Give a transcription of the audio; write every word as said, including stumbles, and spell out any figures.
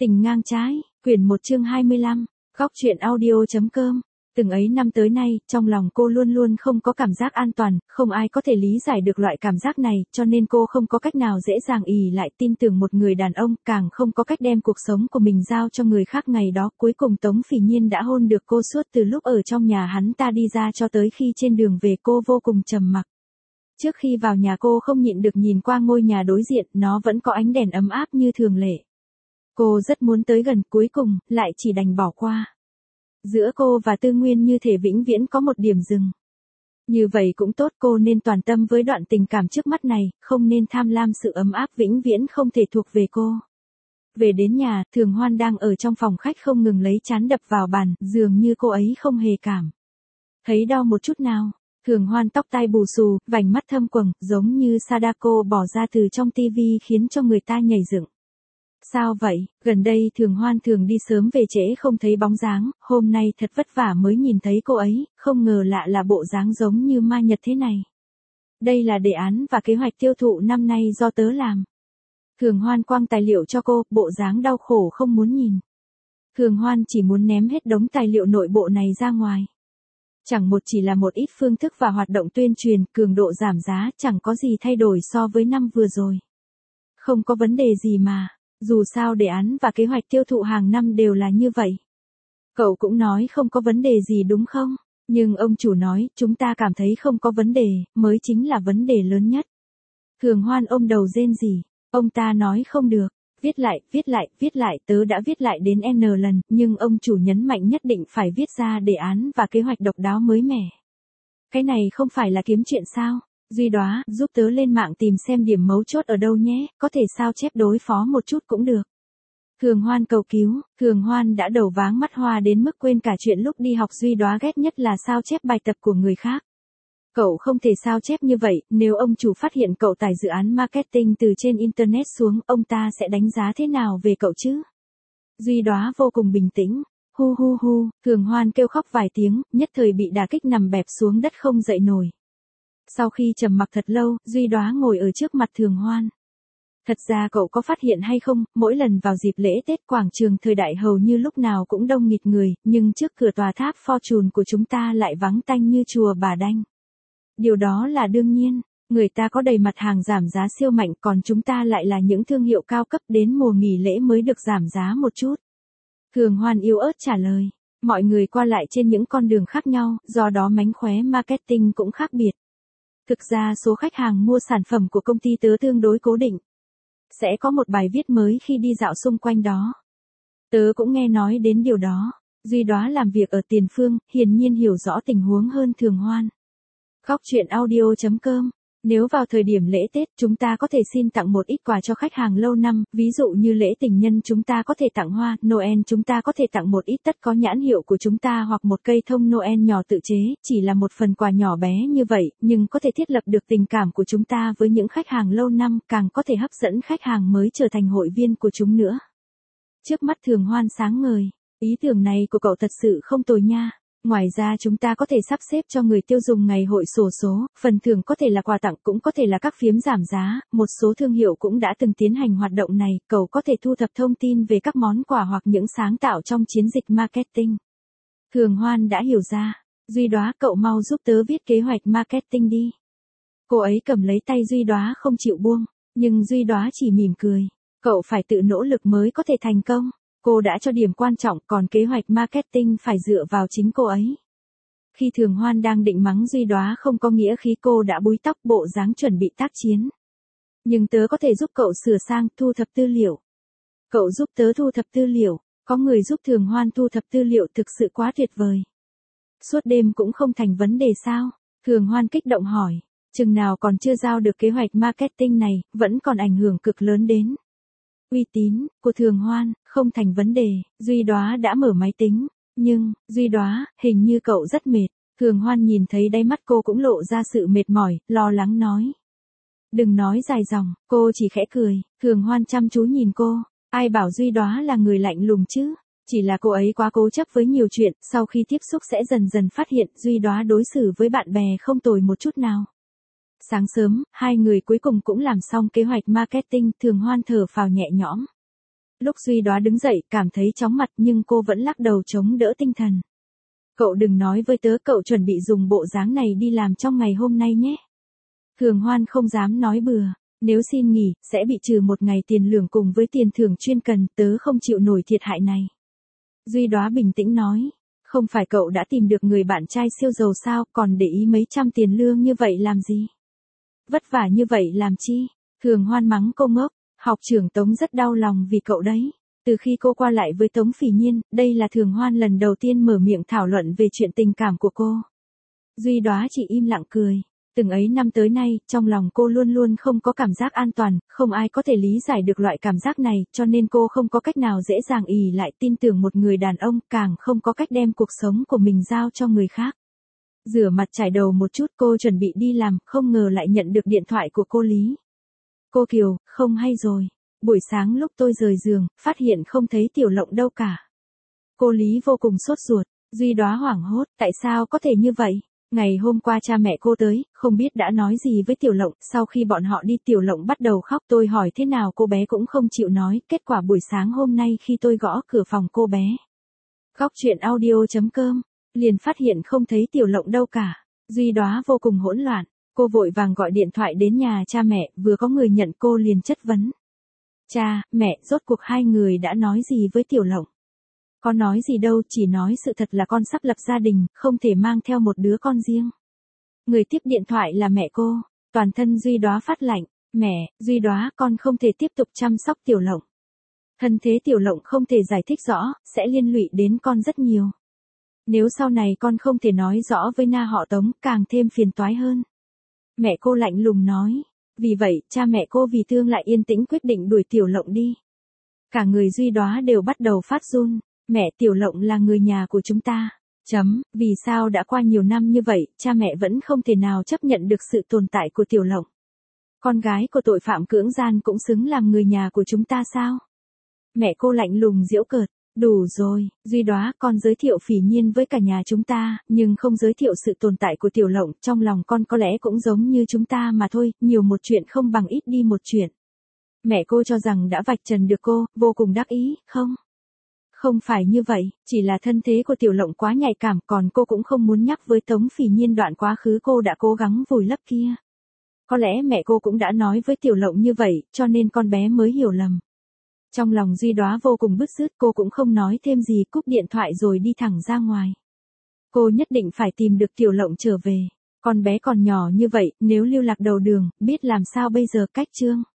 Tình ngang trái, quyển một chương hai mươi lăm, góc truyện audio.com. Từng ấy năm tới nay, trong lòng cô luôn luôn không có cảm giác an toàn, không ai có thể lý giải được loại cảm giác này, cho nên cô không có cách nào dễ dàng ỷ lại tin tưởng một người đàn ông, càng không có cách đem cuộc sống của mình giao cho người khác. Ngày đó, cuối cùng Tống Phỉ Nhiên đã hôn được cô suốt từ lúc ở trong nhà hắn ta đi ra cho tới khi trên đường về cô vô cùng trầm mặc. Trước khi vào nhà cô không nhịn được nhìn qua ngôi nhà đối diện, nó vẫn có ánh đèn ấm áp như thường lệ. Cô rất muốn tới gần, cuối cùng, lại chỉ đành bỏ qua. Giữa cô và Tư Nguyên như thể vĩnh viễn có một điểm dừng. Như vậy cũng tốt, cô nên toàn tâm với đoạn tình cảm trước mắt này, không nên tham lam sự ấm áp vĩnh viễn không thể thuộc về cô. Về đến nhà, Thường Hoan đang ở trong phòng khách không ngừng lấy trán đập vào bàn, dường như cô ấy không hề cảm thấy đau một chút nào. Thường Hoan tóc tai bù xù, vành mắt thâm quầng, giống như Sadako bỏ ra từ trong tivi khiến cho người ta nhảy dựng. Sao vậy, gần đây Thường Hoan thường đi sớm về trễ không thấy bóng dáng, hôm nay thật vất vả mới nhìn thấy cô ấy, không ngờ lạ là bộ dáng giống như ma nhật thế này. Đây là đề án và kế hoạch tiêu thụ năm nay do tớ làm. Thường Hoan quăng tài liệu cho cô, bộ dáng đau khổ không muốn nhìn. Thường Hoan chỉ muốn ném hết đống tài liệu nội bộ này ra ngoài. Chẳng một chỉ là một ít phương thức và hoạt động tuyên truyền, cường độ giảm giá, chẳng có gì thay đổi so với năm vừa rồi. Không có vấn đề gì mà. Dù sao đề án và kế hoạch tiêu thụ hàng năm đều là như vậy. Cậu cũng nói không có vấn đề gì đúng không? Nhưng ông chủ nói, chúng ta cảm thấy không có vấn đề, mới chính là vấn đề lớn nhất. Thường Hoan ôm đầu rên rỉ, ông ta nói không được, viết lại, viết lại, viết lại, tớ đã viết lại đến N lần, nhưng ông chủ nhấn mạnh nhất định phải viết ra đề án và kế hoạch độc đáo mới mẻ. Cái này không phải là kiếm chuyện sao? Duy Đóa, giúp tớ lên mạng tìm xem điểm mấu chốt ở đâu nhé, có thể sao chép đối phó một chút cũng được. Thường Hoan cầu cứu, Thường Hoan đã đầu váng mắt hoa đến mức quên cả chuyện lúc đi học. Duy Đóa ghét nhất là sao chép bài tập của người khác. Cậu không thể sao chép như vậy, nếu ông chủ phát hiện cậu tải dự án marketing từ trên internet xuống, ông ta sẽ đánh giá thế nào về cậu chứ? Duy Đóa vô cùng bình tĩnh. Hu hu hu, Thường Hoan kêu khóc vài tiếng, nhất thời bị đả kích nằm bẹp xuống đất không dậy nổi. Sau khi trầm mặc thật lâu, Duy Đóa ngồi ở trước mặt Thường Hoan. Thật ra cậu có phát hiện hay không, mỗi lần vào dịp lễ Tết quảng trường thời đại hầu như lúc nào cũng đông nghịt người, nhưng trước cửa tòa tháp Fortune của chúng ta lại vắng tanh như chùa Bà Đanh. Điều đó là đương nhiên, người ta có đầy mặt hàng giảm giá siêu mạnh, còn chúng ta lại là những thương hiệu cao cấp, đến mùa nghỉ lễ mới được giảm giá một chút. Thường Hoan yếu ớt trả lời, mọi người qua lại trên những con đường khác nhau, do đó mánh khóe marketing cũng khác biệt. Thực ra số khách hàng mua sản phẩm của công ty tớ tương đối cố định. Sẽ có một bài viết mới khi đi dạo xung quanh đó. Tớ cũng nghe nói đến điều đó. Duy Đóa làm việc ở Tiền Phương, hiển nhiên hiểu rõ tình huống hơn Thường Hoan. Góc truyện audio.com. Nếu vào thời điểm lễ Tết chúng ta có thể xin tặng một ít quà cho khách hàng lâu năm, ví dụ như lễ tình nhân chúng ta có thể tặng hoa, Noel chúng ta có thể tặng một ít tất có nhãn hiệu của chúng ta hoặc một cây thông Noel nhỏ tự chế, chỉ là một phần quà nhỏ bé như vậy, nhưng có thể thiết lập được tình cảm của chúng ta với những khách hàng lâu năm, càng có thể hấp dẫn khách hàng mới trở thành hội viên của chúng nữa. Trước mắt Thường Hoan sáng ngời, ý tưởng này của cậu thật sự không tồi nha. Ngoài ra chúng ta có thể sắp xếp cho người tiêu dùng ngày hội xổ số, phần thưởng có thể là quà tặng cũng có thể là các phiếu giảm giá, một số thương hiệu cũng đã từng tiến hành hoạt động này, cậu có thể thu thập thông tin về các món quà hoặc những sáng tạo trong chiến dịch marketing. Thường Hoan đã hiểu ra, Duy Đóa cậu mau giúp tớ viết kế hoạch marketing đi. Cô ấy cầm lấy tay Duy Đóa không chịu buông, nhưng Duy Đóa chỉ mỉm cười, cậu phải tự nỗ lực mới có thể thành công. Cô đã cho điểm quan trọng, còn kế hoạch marketing phải dựa vào chính cô ấy. Khi Thường Hoan đang định mắng Duy Đóa không có nghĩa khí, cô đã búi tóc bộ dáng chuẩn bị tác chiến. Nhưng tớ có thể giúp cậu sửa sang, thu thập tư liệu. Cậu giúp tớ thu thập tư liệu, có người giúp Thường Hoan thu thập tư liệu thực sự quá tuyệt vời. Suốt đêm cũng không thành vấn đề sao? Thường Hoan kích động hỏi, chừng nào còn chưa giao được kế hoạch marketing này, vẫn còn ảnh hưởng cực lớn đến uy tín của Thường Hoan. Không thành vấn đề. Duy Đóa đã mở máy tính, nhưng, Duy Đóa, hình như cậu rất mệt. Thường Hoan nhìn thấy đáy mắt cô cũng lộ ra sự mệt mỏi, lo lắng nói. Đừng nói dài dòng, cô chỉ khẽ cười. Thường Hoan chăm chú nhìn cô, ai bảo Duy Đóa là người lạnh lùng chứ, chỉ là cô ấy quá cố chấp với nhiều chuyện, sau khi tiếp xúc sẽ dần dần phát hiện Duy Đóa đối xử với bạn bè không tồi một chút nào. Sáng sớm, hai người cuối cùng cũng làm xong kế hoạch marketing, Thường Hoan thở phào nhẹ nhõm. Lúc Duy Đóa đứng dậy, cảm thấy chóng mặt nhưng cô vẫn lắc đầu chống đỡ tinh thần. Cậu đừng nói với tớ, cậu chuẩn bị dùng bộ dáng này đi làm trong ngày hôm nay nhé. Thường Hoan không dám nói bừa. Nếu xin nghỉ, sẽ bị trừ một ngày tiền lương cùng với tiền thưởng chuyên cần, tớ không chịu nổi thiệt hại này. Duy Đóa bình tĩnh nói. Không phải cậu đã tìm được người bạn trai siêu giàu sao, còn để ý mấy trăm tiền lương như vậy làm gì? Vất vả như vậy làm chi? Thường Hoan mắng cô ngốc. Học trưởng Tống rất đau lòng vì cậu đấy. Từ khi cô qua lại với Tống Phỉ Nhiên, đây là Thường Hoan lần đầu tiên mở miệng thảo luận về chuyện tình cảm của cô. Duy Đóa chỉ im lặng cười. Từng ấy năm tới nay, trong lòng cô luôn luôn không có cảm giác an toàn, không ai có thể lý giải được loại cảm giác này, cho nên cô không có cách nào dễ dàng ỷ lại tin tưởng một người đàn ông, càng không có cách đem cuộc sống của mình giao cho người khác. Rửa mặt chải đầu một chút, cô chuẩn bị đi làm, không ngờ lại nhận được điện thoại của cô Lý. Cô Kiều, không hay rồi. Buổi sáng lúc tôi rời giường, phát hiện không thấy Tiểu Lộng đâu cả. Cô Lý vô cùng sốt ruột. Duy Đóa hoảng hốt, tại sao có thể như vậy? Ngày hôm qua cha mẹ cô tới, không biết đã nói gì với Tiểu Lộng, sau khi bọn họ đi Tiểu Lộng bắt đầu khóc, tôi hỏi thế nào cô bé cũng không chịu nói, kết quả buổi sáng hôm nay khi tôi gõ cửa phòng cô bé. Góc truyện audio chấm com, liền phát hiện không thấy Tiểu Lộng đâu cả. Duy Đóa vô cùng hỗn loạn, cô vội vàng gọi điện thoại đến nhà cha mẹ, vừa có người nhận cô liền chất vấn. Cha, mẹ, rốt cuộc hai người đã nói gì với Tiểu Lộng? Có nói gì đâu, chỉ nói sự thật là con sắp lập gia đình, không thể mang theo một đứa con riêng. Người tiếp điện thoại là mẹ cô, toàn thân Duy Đóa phát lạnh, mẹ, Duy Đóa, con không thể tiếp tục chăm sóc Tiểu Lộng. Thân thế Tiểu Lộng không thể giải thích rõ, sẽ liên lụy đến con rất nhiều. Nếu sau này con không thể nói rõ với na họ Tống, càng thêm phiền toái hơn. Mẹ cô lạnh lùng nói, vì vậy, cha mẹ cô vì thương lại yên tĩnh quyết định đuổi Tiểu Lộng đi. Cả người Duy Đóa đều bắt đầu phát run. Mẹ, Tiểu Lộng là người nhà của chúng ta. Chấm, vì sao đã qua nhiều năm như vậy, cha mẹ vẫn không thể nào chấp nhận được sự tồn tại của Tiểu Lộng. Con gái của tội phạm cưỡng gian cũng xứng làm người nhà của chúng ta sao? Mẹ cô lạnh lùng giễu cợt. Đủ rồi, Duy Đóa, con giới thiệu Phỉ Nhiên với cả nhà chúng ta, nhưng không giới thiệu sự tồn tại của Tiểu Lộng, trong lòng con có lẽ cũng giống như chúng ta mà thôi, nhiều một chuyện không bằng ít đi một chuyện. Mẹ cô cho rằng đã vạch trần được cô, vô cùng đắc ý, không? Không phải như vậy, chỉ là thân thế của Tiểu Lộng quá nhạy cảm, còn cô cũng không muốn nhắc với Tống Phỉ Nhiên đoạn quá khứ cô đã cố gắng vùi lấp kia. Có lẽ mẹ cô cũng đã nói với Tiểu Lộng như vậy, cho nên con bé mới hiểu lầm. Trong lòng Duy Đóa vô cùng bứt rứt, cô cũng không nói thêm gì, cúp điện thoại rồi đi thẳng ra ngoài. Cô nhất định phải tìm được Tiểu Lộng trở về. Con bé còn nhỏ như vậy, nếu lưu lạc đầu đường, biết làm sao bây giờ. Cách chương